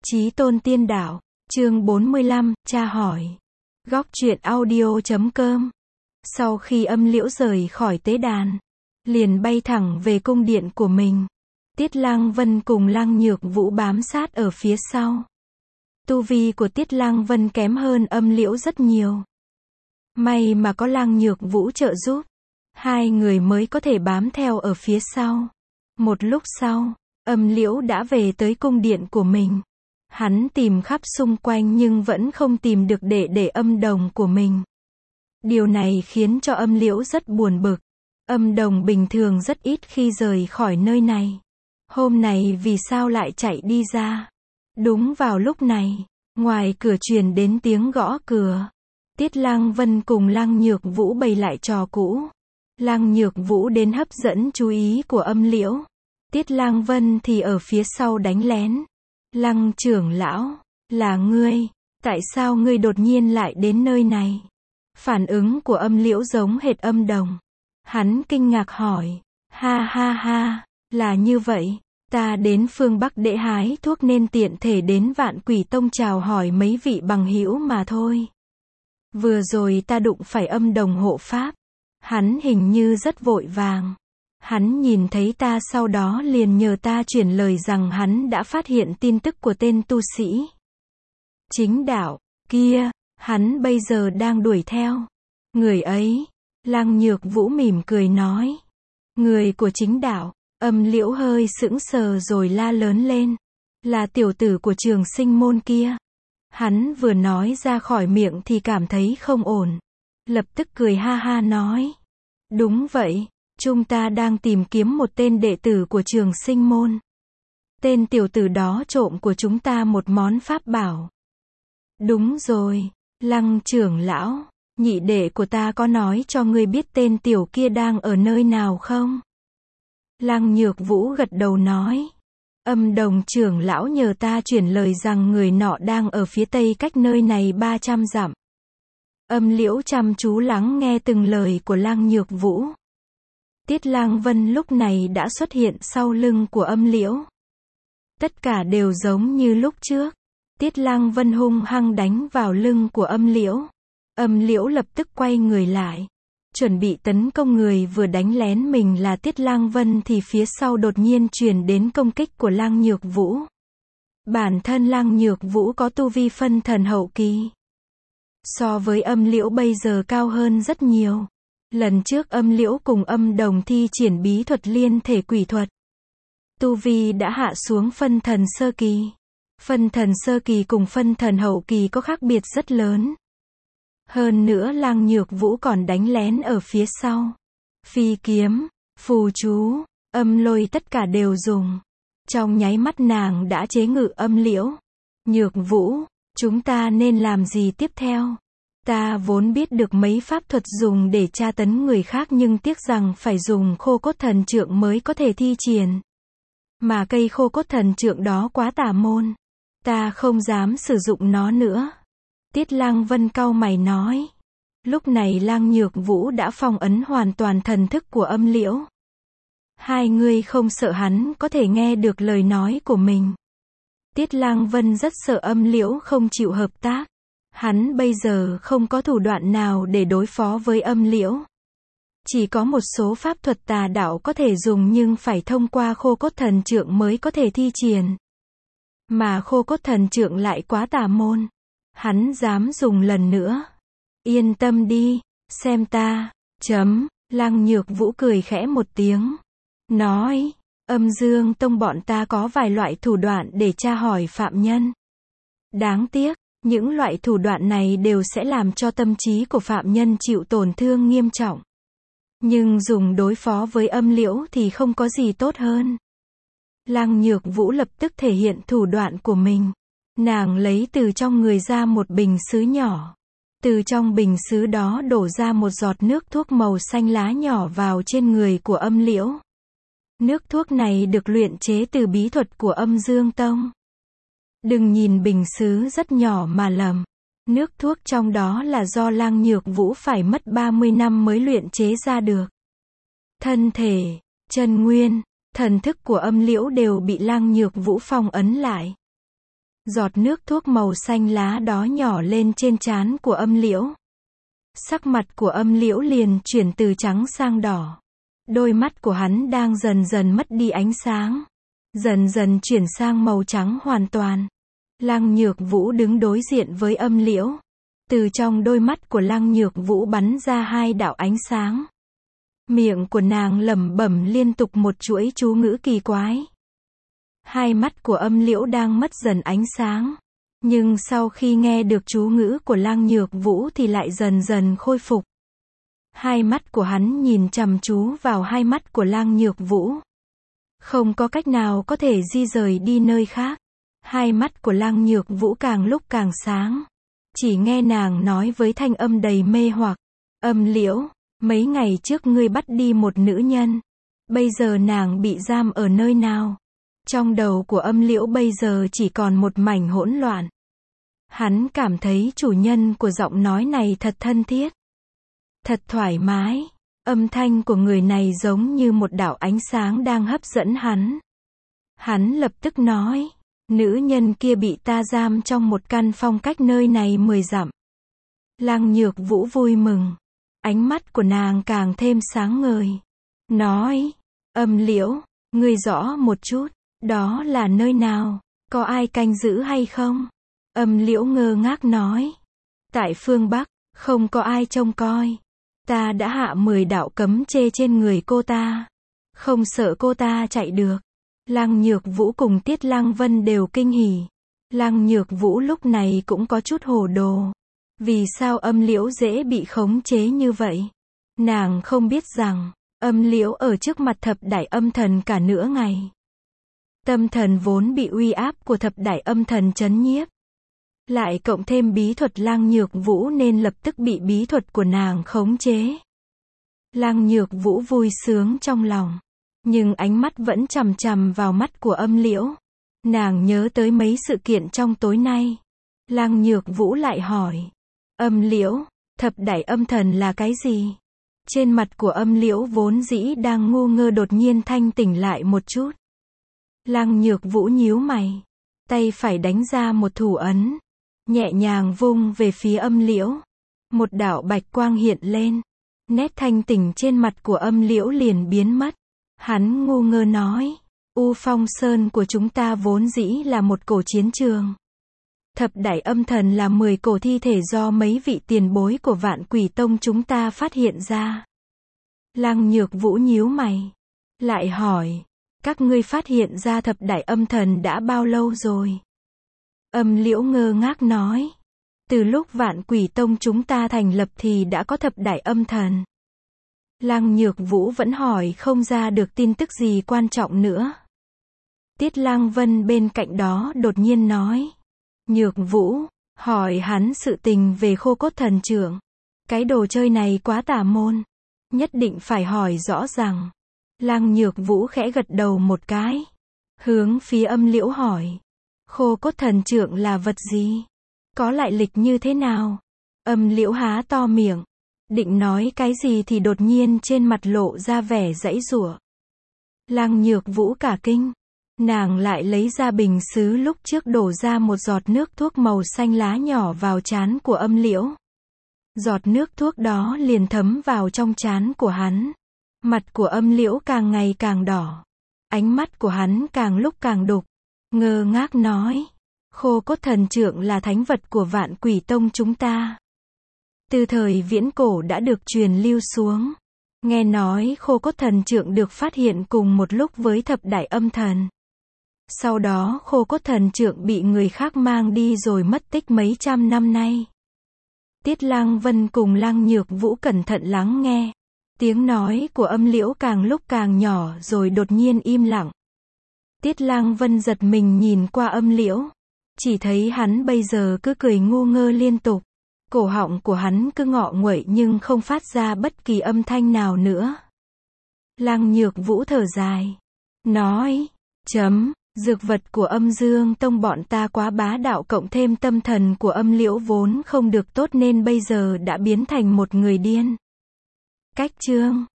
Chí Tôn Tiên Đạo, chương 45, tra hỏi. Góc truyện audio.com. Sau khi Âm Liễu rời khỏi tế đàn, liền bay thẳng về cung điện của mình. Tiết Lăng Vân cùng Lăng Nhược Vũ bám sát ở phía sau. Tu vi của Tiết Lăng Vân kém hơn Âm Liễu rất nhiều. May mà có Lăng Nhược Vũ trợ giúp, hai người mới có thể bám theo ở phía sau. Một lúc sau, Âm Liễu đã về tới cung điện của mình. Hắn tìm khắp xung quanh nhưng vẫn không tìm được để âm đồng của mình. Điều này khiến cho Âm Liễu rất buồn bực. Âm đồng bình thường rất ít khi rời khỏi nơi này. Hôm nay vì sao lại chạy đi ra? Đúng vào lúc này, ngoài cửa truyền đến tiếng gõ cửa. Tiết Lăng Vân cùng Lăng Nhược Vũ bày lại trò cũ. Lăng Nhược Vũ đến hấp dẫn chú ý của Âm Liễu. Tiết Lăng Vân thì ở phía sau đánh lén. Lăng trưởng lão, là ngươi, tại sao ngươi đột nhiên lại đến nơi này? Phản ứng của Âm Liễu giống hệt âm đồng. Hắn kinh ngạc hỏi, ha ha ha, là như vậy, ta đến phương Bắc để hái thuốc nên tiện thể đến Vạn Quỷ Tông chào hỏi mấy vị bằng hữu mà thôi. Vừa rồi ta đụng phải âm đồng hộ pháp. Hắn hình như rất vội vàng. Hắn nhìn thấy ta sau đó liền nhờ ta chuyển lời rằng hắn đã phát hiện tin tức của tên tu sĩ Chính Đạo kia, hắn bây giờ đang đuổi theo. Người ấy, Lăng Nhược Vũ mỉm cười nói. Người của Chính Đạo. Âm Liễu hơi sững sờ rồi la lớn lên. Là tiểu tử của Trường Sinh môn kia. Hắn vừa nói ra khỏi miệng thì cảm thấy không ổn. Lập tức cười ha ha nói. Đúng vậy. Chúng ta đang tìm kiếm một tên đệ tử của Trường Sinh môn. Tên tiểu tử đó trộm của chúng ta một món pháp bảo. Đúng rồi, Lăng trưởng lão, nhị đệ của ta có nói cho ngươi biết tên tiểu kia đang ở nơi nào không? Lăng Nhược Vũ gật đầu nói. Âm đồng trưởng lão nhờ ta chuyển lời rằng người nọ đang ở phía tây cách nơi này 300 dặm. Âm Liễu chăm chú lắng nghe từng lời của Lăng Nhược Vũ. Tiết Lăng Vân lúc này đã xuất hiện sau lưng của Âm Liễu. Tất cả đều giống như lúc trước. Tiết Lăng Vân hung hăng đánh vào lưng của Âm Liễu. Âm Liễu lập tức quay người lại. Chuẩn bị tấn công người vừa đánh lén mình là Tiết Lăng Vân thì phía sau đột nhiên truyền đến công kích của Lăng Nhược Vũ. Bản thân Lăng Nhược Vũ có tu vi phân thần hậu kỳ. So với Âm Liễu bây giờ cao hơn rất nhiều. Lần trước Âm Liễu cùng âm đồng thi triển bí thuật liên thể quỷ thuật. Tu vi đã hạ xuống phân thần sơ kỳ. Phân thần sơ kỳ cùng phân thần hậu kỳ có khác biệt rất lớn. Hơn nữa Lăng Nhược Vũ còn đánh lén ở phía sau. Phi kiếm, phù chú, âm lôi tất cả đều dùng. Trong nháy mắt nàng đã chế ngự Âm Liễu. Nhược Vũ, chúng ta nên làm gì tiếp theo? Ta vốn biết được mấy pháp thuật dùng để tra tấn người khác nhưng tiếc rằng phải dùng khô cốt thần trượng mới có thể thi triển. Mà cây khô cốt thần trượng đó quá tà môn. Ta không dám sử dụng nó nữa. Tiết Lăng Vân cau mày nói. Lúc này Lăng Nhược Vũ đã phong ấn hoàn toàn thần thức của Âm Liễu. Hai người không sợ hắn có thể nghe được lời nói của mình. Tiết Lăng Vân rất sợ Âm Liễu không chịu hợp tác. Hắn bây giờ không có thủ đoạn nào để đối phó với Âm Liễu. Chỉ có một số pháp thuật tà đạo có thể dùng nhưng phải thông qua khô cốt thần trượng mới có thể thi triển. Mà khô cốt thần trượng lại quá tà môn. Hắn dám dùng lần nữa. Yên tâm đi, xem ta. Lăng Nhược Vũ cười khẽ một tiếng. Nói, Âm Dương Tông bọn ta có vài loại thủ đoạn để tra hỏi phạm nhân. Đáng tiếc. Những loại thủ đoạn này đều sẽ làm cho tâm trí của phạm nhân chịu tổn thương nghiêm trọng. Nhưng dùng đối phó với Âm Liễu thì không có gì tốt hơn. Lăng Nhược Vũ lập tức thể hiện thủ đoạn của mình. Nàng lấy từ trong người ra một bình sứ nhỏ. Từ trong bình sứ đó đổ ra một giọt nước thuốc màu xanh lá nhỏ vào trên người của Âm Liễu. Nước thuốc này được luyện chế từ bí thuật của Âm Dương Tông. Đừng nhìn bình sứ rất nhỏ mà lầm. Nước thuốc trong đó là do Lăng Nhược Vũ phải mất 30 năm mới luyện chế ra được. Thân thể, chân nguyên, thần thức của Âm Liễu đều bị Lăng Nhược Vũ phong ấn lại. Giọt nước thuốc màu xanh lá đó nhỏ lên trên trán của Âm Liễu. Sắc mặt của Âm Liễu liền chuyển từ trắng sang đỏ. Đôi mắt của hắn đang dần dần mất đi ánh sáng. Dần dần chuyển sang màu trắng hoàn toàn. Lăng Nhược Vũ đứng đối diện với Âm Liễu. Từ trong đôi mắt của Lăng Nhược Vũ bắn ra hai đạo ánh sáng. Miệng của nàng lẩm bẩm liên tục một chuỗi chú ngữ kỳ quái. Hai mắt của Âm Liễu đang mất dần ánh sáng. Nhưng sau khi nghe được chú ngữ của Lăng Nhược Vũ thì lại dần dần khôi phục. Hai mắt của hắn nhìn chằm chú vào hai mắt của Lăng Nhược Vũ. Không có cách nào có thể di rời đi nơi khác. Hai mắt của Lăng Nhược Vũ càng lúc càng sáng. Chỉ nghe nàng nói với thanh âm đầy mê hoặc. Âm Liễu, mấy ngày trước ngươi bắt đi một nữ nhân. Bây giờ nàng bị giam ở nơi nào? Trong đầu của Âm Liễu bây giờ chỉ còn một mảnh hỗn loạn. Hắn cảm thấy chủ nhân của giọng nói này thật thân thiết. Thật thoải mái. Âm thanh của người này giống như một đạo ánh sáng đang hấp dẫn hắn. Hắn lập tức nói. Nữ nhân kia bị ta giam trong một căn phòng cách nơi này 10 dặm. Lăng Nhược Vũ vui mừng. Ánh mắt của nàng càng thêm sáng ngời. Nói. Âm Liễu, ngươi rõ một chút. Đó là nơi nào? Có ai canh giữ hay không? Âm Liễu ngơ ngác nói. Tại phương Bắc, không có ai trông coi. Ta đã hạ 10 đạo cấm chê trên người cô ta. Không sợ cô ta chạy được. Lăng Nhược Vũ cùng Tiết Lăng Vân đều kinh hỉ. Lăng Nhược Vũ lúc này cũng có chút hồ đồ. Vì sao Âm Liễu dễ bị khống chế như vậy? Nàng không biết rằng, Âm Liễu ở trước mặt thập đại âm thần cả nửa ngày. Tâm thần vốn bị uy áp của thập đại âm thần trấn nhiếp. Lại cộng thêm bí thuật Lăng Nhược Vũ nên lập tức bị bí thuật của nàng khống chế. Lăng Nhược Vũ vui sướng trong lòng. Nhưng ánh mắt vẫn chằm chằm vào mắt của Âm Liễu. Nàng nhớ tới mấy sự kiện trong tối nay. Lăng Nhược Vũ lại hỏi. Âm Liễu, thập đại âm thần là cái gì? Trên mặt của Âm Liễu vốn dĩ đang ngu ngơ đột nhiên thanh tỉnh lại một chút. Lăng Nhược Vũ nhíu mày. Tay phải đánh ra một thủ ấn. Nhẹ nhàng vung về phía Âm Liễu. Một đạo bạch quang hiện lên. Nét thanh tỉnh trên mặt của Âm Liễu liền biến mất. Hắn ngu ngơ nói. U Phong Sơn của chúng ta vốn dĩ là một cổ chiến trường. Thập đại âm thần là 10 cổ thi thể do mấy vị tiền bối của Vạn Quỷ Tông chúng ta phát hiện ra. Lăng Nhược Vũ nhíu mày. Lại hỏi. Các ngươi phát hiện ra thập đại âm thần đã bao lâu rồi? Âm Liễu ngơ ngác nói. Từ lúc Vạn Quỷ Tông chúng ta thành lập thì đã có thập đại âm thần. Lăng Nhược Vũ vẫn hỏi không ra được tin tức gì quan trọng nữa. Tiết Lăng Vân bên cạnh đó đột nhiên nói. Nhược Vũ, hỏi hắn sự tình về Khô Cốt Thần Trượng. Cái đồ chơi này quá tà môn. Nhất định phải hỏi rõ ràng. Lăng Nhược Vũ khẽ gật đầu một cái. Hướng phía Âm Liễu hỏi. Khô Cốt Thần Trượng là vật gì? Có lại lịch như thế nào? Âm Liễu há to miệng. Định nói cái gì thì đột nhiên trên mặt lộ ra vẻ giãy giụa. Lăng Nhược Vũ cả kinh. Nàng lại lấy ra bình sứ lúc trước đổ ra một giọt nước thuốc màu xanh lá nhỏ vào trán của Âm Liễu. Giọt nước thuốc đó liền thấm vào trong trán của hắn. Mặt của Âm Liễu càng ngày càng đỏ. Ánh mắt của hắn càng lúc càng đục. Ngơ ngác nói. Khô Cốt Thần Trượng là thánh vật của Vạn Quỷ Tông chúng ta. Từ thời viễn cổ đã được truyền lưu xuống. Nghe nói Khô Cốt Thần Trượng được phát hiện cùng một lúc với thập đại âm thần. Sau đó Khô Cốt Thần Trượng bị người khác mang đi rồi mất tích mấy trăm năm nay. Tiết Lăng Vân cùng Lăng Nhược Vũ cẩn thận lắng nghe. Tiếng nói của Âm Liễu càng lúc càng nhỏ rồi đột nhiên im lặng. Tiết Lăng Vân giật mình nhìn qua Âm Liễu. Chỉ thấy hắn bây giờ cứ cười ngu ngơ liên tục. Cổ họng của hắn cứ ngọ nguậy nhưng không phát ra bất kỳ âm thanh nào nữa. Lăng Nhược Vũ thở dài. Nói. Dược vật của Âm Dương Tông bọn ta quá bá đạo cộng thêm tâm thần của Âm Liễu vốn không được tốt nên bây giờ đã biến thành một người điên. Cách chương